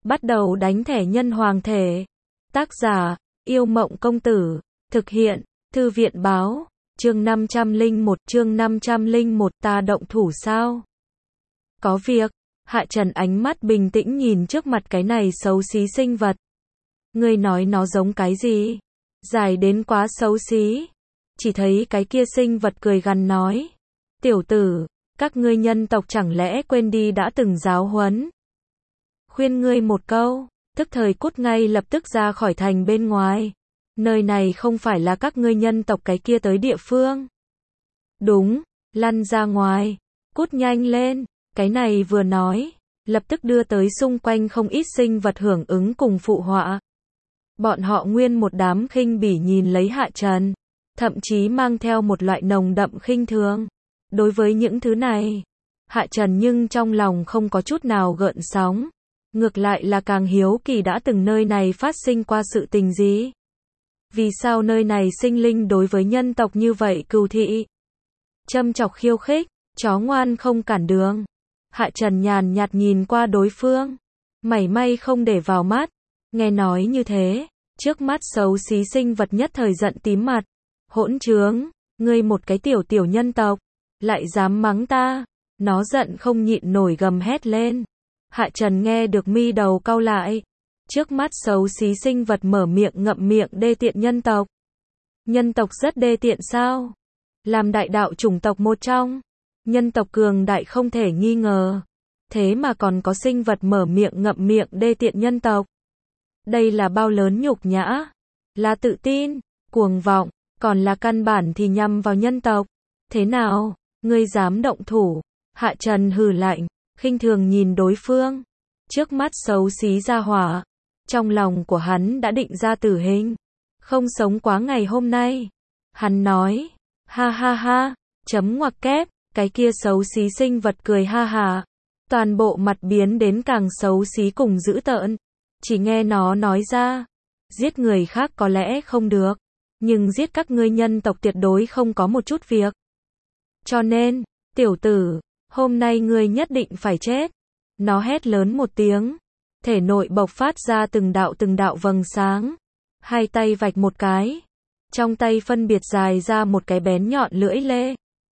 Bắt đầu đánh thẻ nhân hoàng thể. Tác giả, Yêu Mộng Công Tử. Thực hiện, Thư viện Báo. Chương 501 ta động thủ sao? Có việc. Hạ Trần ánh mắt bình tĩnh nhìn trước mặt cái này xấu xí sinh vật. Ngươi nói nó giống cái gì? Dài đến quá xấu xí. Chỉ thấy cái kia sinh vật cười gằn nói. Tiểu tử, các ngươi nhân tộc chẳng lẽ quên đi đã từng giáo huấn. Khuyên ngươi một câu, tức thời cút ngay lập tức ra khỏi thành bên ngoài. Nơi này không phải là các ngươi nhân tộc cái kia tới địa phương. Đúng, lăn ra ngoài, cút nhanh lên. Cái này vừa nói, lập tức đưa tới xung quanh không ít sinh vật hưởng ứng cùng phụ họa. Bọn họ nguyên một đám khinh bỉ nhìn lấy Hạ Trần, thậm chí mang theo một loại nồng đậm khinh thường. Đối với những thứ này, Hạ Trần nhưng trong lòng không có chút nào gợn sóng. Ngược lại là càng hiếu kỳ đã từng nơi này phát sinh qua sự tình gì. Vì sao nơi này sinh linh đối với nhân tộc như vậy cừu thị? Châm chọc khiêu khích, chó ngoan không cản đường. Hạ Trần nhàn nhạt nhìn qua đối phương, mảy may không để vào mắt. Nghe nói như thế, trước mắt xấu xí sinh vật nhất thời giận tím mặt. Hỗn trướng, ngươi một cái tiểu nhân tộc, lại dám mắng ta. Nó giận không nhịn nổi gầm hét lên. Hạ Trần nghe được mi đầu cau lại. Trước mắt xấu xí sinh vật mở miệng ngậm miệng đê tiện nhân tộc. Nhân tộc rất đê tiện sao? Làm đại đạo chủng tộc một trong, nhân tộc cường đại không thể nghi ngờ. Thế mà còn có sinh vật mở miệng ngậm miệng đê tiện nhân tộc. Đây là bao lớn nhục nhã? Là tự tin, cuồng vọng, còn là căn bản thì nhằm vào nhân tộc. Thế nào, ngươi dám động thủ? Hạ Trần hừ lạnh, khinh thường nhìn đối phương. Trước mắt xấu xí ra hỏa, trong lòng của hắn đã định ra tử hình. Không sống quá ngày hôm nay. Hắn nói, ha ha ha, chấm ngoặc kép, cái kia xấu xí sinh vật cười ha ha. Toàn bộ mặt biến đến càng xấu xí cùng dữ tợn. Chỉ nghe nó nói ra, giết người khác có lẽ không được, nhưng giết các ngươi nhân tộc tuyệt đối không có một chút việc. Cho nên, tiểu tử, hôm nay ngươi nhất định phải chết. Nó hét lớn một tiếng, thể nội bộc phát ra từng đạo vầng sáng. Hai tay vạch một cái, trong tay phân biệt dài ra một cái bén nhọn lưỡi lê.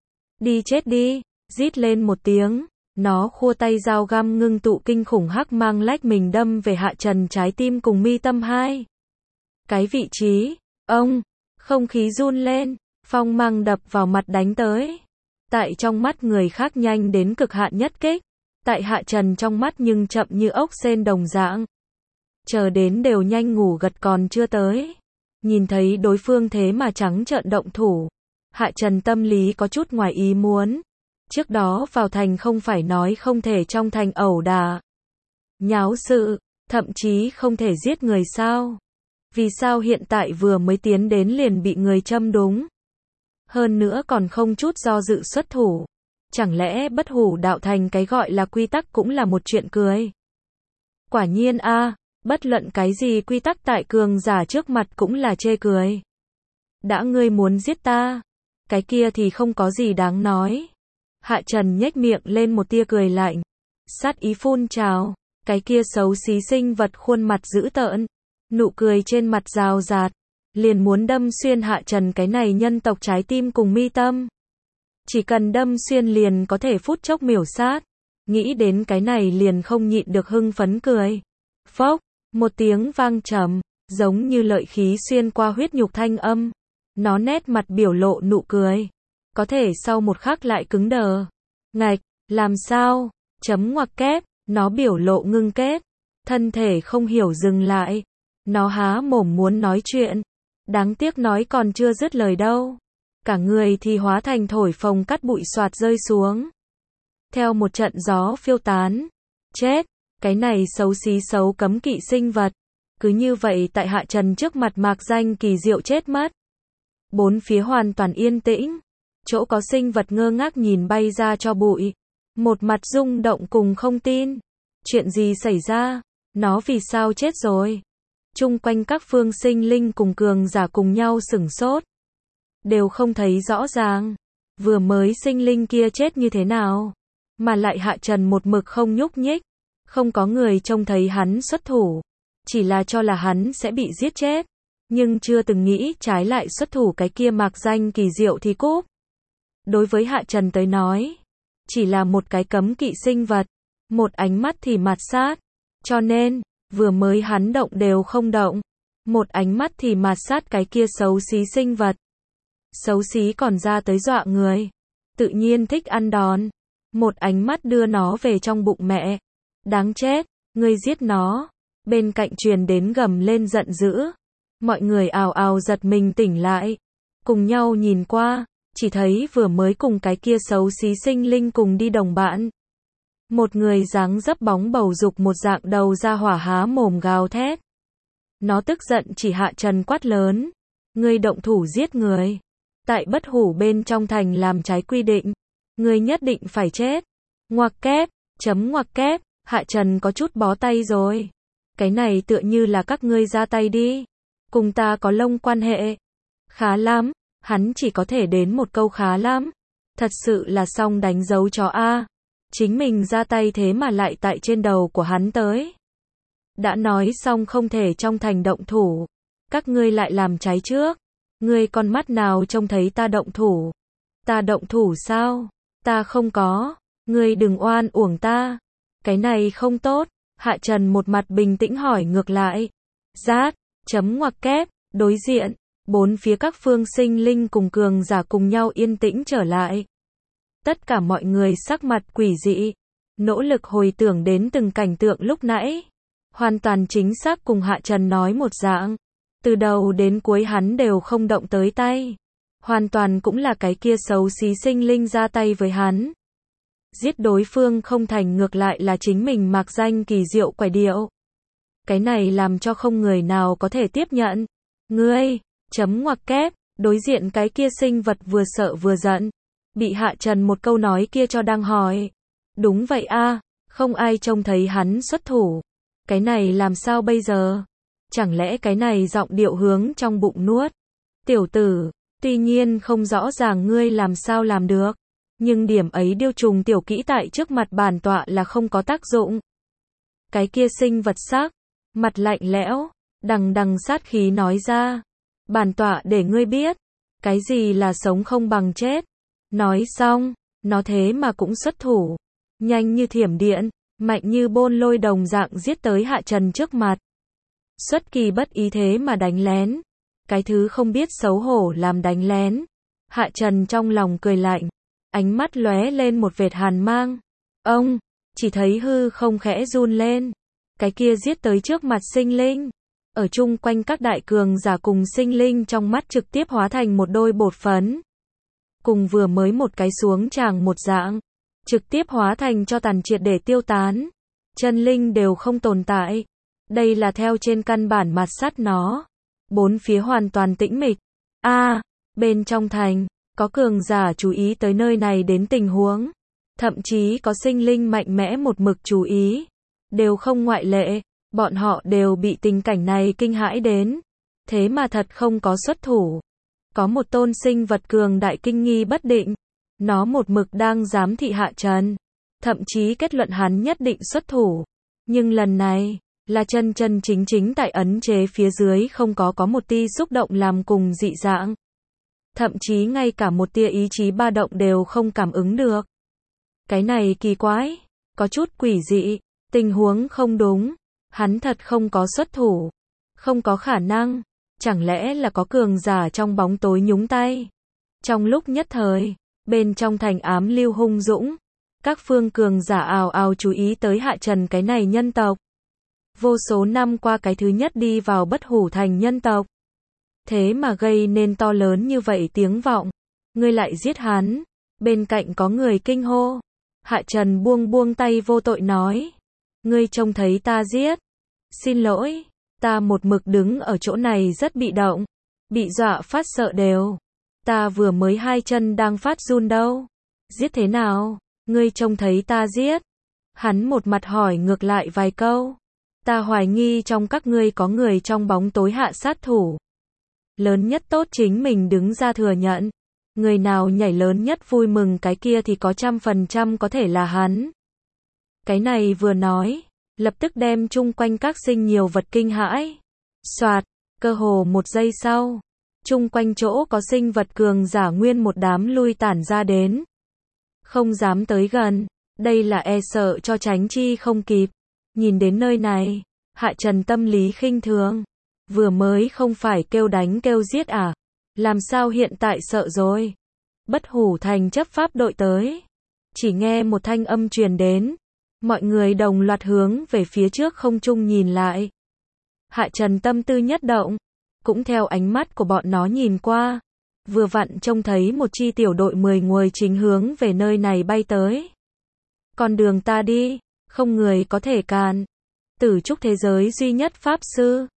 Đi chết đi, rít lên một tiếng, nó khua tay dao găm ngưng tụ kinh khủng hắc mang lách mình đâm về Hạ Trần trái tim cùng mi tâm hai. Cái vị trí, ông, không khí run lên, phong mang đập vào mặt đánh tới. Tại trong mắt người khác nhanh đến cực hạn nhất kích, tại Hạ Trần trong mắt nhưng chậm như ốc sên đồng dạng. Chờ đến đều nhanh ngủ gật còn chưa tới. Nhìn thấy đối phương thế mà trắng trợn động thủ. Hạ Trần tâm lý có chút ngoài ý muốn. Trước đó vào thành không phải nói không thể trong thành ẩu đả, nháo sự, thậm chí không thể giết người sao? Vì sao hiện tại vừa mới tiến đến liền bị người châm đúng? Hơn nữa còn không chút do dự xuất thủ. Chẳng lẽ bất hủ đạo thành cái gọi là quy tắc cũng là một chuyện cười? Quả nhiên a, bất luận cái gì quy tắc tại cường giả trước mặt cũng là chê cười. Đã ngươi muốn giết ta, cái kia thì không có gì đáng nói. Hạ Trần nhếch miệng lên một tia cười lạnh. Sát ý phun trào, cái kia xấu xí sinh vật khuôn mặt dữ tợn, nụ cười trên mặt rào rạt, liền muốn đâm xuyên Hạ Trần cái này nhân tộc trái tim cùng mi tâm. Chỉ cần đâm xuyên liền có thể phút chốc miểu sát. Nghĩ đến cái này liền không nhịn được hưng phấn cười. Phốc, một tiếng vang trầm, giống như lợi khí xuyên qua huyết nhục thanh âm. Nó nét mặt biểu lộ nụ cười. Có thể sau một khắc lại cứng đờ. Ngạch, làm sao? Chấm ngoặc kép, nó biểu lộ ngưng kết. Thân thể không hiểu dừng lại. Nó há mồm muốn nói chuyện. Đáng tiếc nói còn chưa dứt lời đâu. Cả người thì hóa thành thổi phồng cắt bụi xoạt rơi xuống. Theo một trận gió phiêu tán. Chết, cái này xấu xí xấu cấm kỵ sinh vật. Cứ như vậy tại Hạ Trần trước mặt mạc danh kỳ diệu chết mất. Bốn phía hoàn toàn yên tĩnh. Chỗ có sinh vật ngơ ngác nhìn bay ra cho bụi. Một mặt rung động cùng không tin. Chuyện gì xảy ra? Nó vì sao chết rồi? Chung quanh các phương sinh linh cùng cường giả cùng nhau sửng sốt. Đều không thấy rõ ràng. Vừa mới sinh linh kia chết như thế nào? Mà lại Hạ Trần một mực không nhúc nhích. Không có người trông thấy hắn xuất thủ, chỉ là cho là hắn sẽ bị giết chết, nhưng chưa từng nghĩ trái lại xuất thủ cái kia mạc danh kỳ diệu thì cúp. Đối với Hạ Trần tới nói, chỉ là một cái cấm kỵ sinh vật, một ánh mắt thì mạt sát, cho nên, vừa mới hắn động đều không động, một ánh mắt thì mạt sát cái kia xấu xí sinh vật. Xấu xí còn ra tới dọa người, tự nhiên thích ăn đòn, một ánh mắt đưa nó về trong bụng mẹ. Đáng chết, ngươi giết nó. Bên cạnh truyền đến gầm lên giận dữ. Mọi người ào ào giật mình tỉnh lại, cùng nhau nhìn qua, chỉ thấy vừa mới cùng cái kia xấu xí sinh linh cùng đi đồng bạn. Một người dáng dấp bóng bầu dục một dạng đầu ra hỏa há mồm gào thét. Nó tức giận chỉ Hạ Trần quát lớn. Ngươi động thủ giết người. Tại Bất Hủ bên trong thành làm trái quy định. Ngươi nhất định phải chết. Ngoặc kép, ngoặc kép, Hạ Trần có chút bó tay rồi. Cái này tựa như là các ngươi ra tay đi. Cùng ta có lông quan hệ. Khá lắm, hắn chỉ có thể đến một câu khá lắm. Thật sự là xong đánh dấu chó A. Chính mình ra tay thế mà lại tại trên đầu của hắn tới. Đã nói xong không thể trong thành động thủ. Các ngươi lại làm trái trước. Ngươi con mắt nào trông thấy ta động thủ? Ta động thủ sao? Ta không có. Ngươi đừng oan uổng ta. Cái này không tốt. Hạ Trần một mặt bình tĩnh hỏi ngược lại. Rát, ngoặc kép, đối diện, bốn phía các phương sinh linh cùng cường giả cùng nhau yên tĩnh trở lại. Tất cả mọi người sắc mặt quỷ dị, nỗ lực hồi tưởng đến từng cảnh tượng lúc nãy. Hoàn toàn chính xác cùng Hạ Trần nói một dạng. Từ đầu đến cuối hắn đều không động tới tay. Hoàn toàn cũng là cái kia xấu xí sinh linh ra tay với hắn. Giết đối phương không thành ngược lại là chính mình mạc danh kỳ diệu quải điệu. Cái này làm cho không người nào có thể tiếp nhận. Ngươi, ngoặc kép, đối diện cái kia sinh vật vừa sợ vừa giận. Bị Hạ Trần một câu nói kia cho đang hỏi. Đúng vậy a, không ai trông thấy hắn xuất thủ. Cái này làm sao bây giờ? Chẳng lẽ cái này giọng điệu hướng trong bụng nuốt? Tiểu tử, tuy nhiên không rõ ràng ngươi làm sao làm được. Nhưng điểm ấy điêu trùng tiểu kỹ tại trước mặt bản tọa là không có tác dụng. Cái kia sinh vật sắc, mặt lạnh lẽo, đằng đằng sát khí nói ra. Bản tọa để ngươi biết, cái gì là sống không bằng chết. Nói xong, nó thế mà cũng xuất thủ. Nhanh như thiểm điện, mạnh như bôn lôi đồng dạng giết tới Hạ Trần trước mặt. Xuất kỳ bất ý thế mà đánh lén. Cái thứ không biết xấu hổ làm đánh lén. Hạ Trần trong lòng cười lạnh. Ánh mắt lóe lên một vệt hàn mang. Ông, chỉ thấy hư không khẽ run lên. Cái kia giết tới trước mặt sinh linh. Ở chung quanh các đại cường giả cùng sinh linh trong mắt trực tiếp hóa thành một đôi bột phấn. Cùng vừa mới một cái xuống tràng một dạng. Trực tiếp hóa thành cho tàn triệt để tiêu tán. Chân linh đều không tồn tại. Đây là theo trên căn bản mạt sát nó. Bốn phía hoàn toàn tĩnh mịch. Bên trong thành, có cường giả chú ý tới nơi này đến tình huống. Thậm chí có sinh linh mạnh mẽ một mực chú ý. Đều không ngoại lệ. Bọn họ đều bị tình cảnh này kinh hãi đến. Thế mà thật không có xuất thủ. Có một tôn sinh vật cường đại kinh nghi bất định. Nó một mực đang giám thị Hạ Trần. Thậm chí kết luận hắn nhất định xuất thủ. Nhưng lần này, là chân chân chính chính tại ấn chế phía dưới không có một tia xúc động làm cùng dị dạng. Thậm chí ngay cả một tia ý chí ba động đều không cảm ứng được. Cái này kỳ quái, có chút quỷ dị, tình huống không đúng. Hắn thật không có xuất thủ. Không có khả năng. Chẳng lẽ là có cường giả trong bóng tối nhúng tay. Trong lúc nhất thời, bên trong thành ám lưu hung dũng. Các phương cường giả ào ào chú ý tới Hạ Trần cái này nhân tộc. Vô số năm qua cái thứ nhất đi vào Bất Hủ thành nhân tộc. Thế mà gây nên to lớn như vậy tiếng vọng. Ngươi lại giết hắn. Bên cạnh có người kinh hô. Hạ Trần buông tay vô tội nói. Ngươi trông thấy ta giết. Xin lỗi, ta một mực đứng ở chỗ này rất bị động. Bị dọa phát sợ đều. Ta vừa mới hai chân đang phát run đâu. Giết thế nào? Ngươi trông thấy ta giết. Hắn một mặt hỏi ngược lại vài câu. Ta hoài nghi trong các ngươi có người trong bóng tối hạ sát thủ. Lớn nhất tốt chính mình đứng ra thừa nhận. Người nào nhảy lớn nhất vui mừng cái kia thì có 100% có thể là hắn. Cái này vừa nói, lập tức đem chung quanh các sinh nhiều vật kinh hãi. Soạt, cơ hồ một giây sau, chung quanh chỗ có sinh vật cường giả nguyên một đám lui tản ra đến. Không dám tới gần, đây là e sợ cho tránh chi không kịp. Nhìn đến nơi này, Hạ Trần tâm lý khinh thường. Vừa mới không phải kêu đánh kêu giết à? Làm sao hiện tại sợ rồi? Bất Hủ Thành chấp pháp đội tới. Chỉ nghe một thanh âm truyền đến. Mọi người đồng loạt hướng về phía trước không trung nhìn lại. Hạ Trần tâm tư nhất động, cũng theo ánh mắt của bọn nó nhìn qua. Vừa vặn trông thấy một chi tiểu đội 10 người chính hướng về nơi này bay tới. Con đường ta đi, không người có thể cản. Tử trúc thế giới duy nhất pháp sư,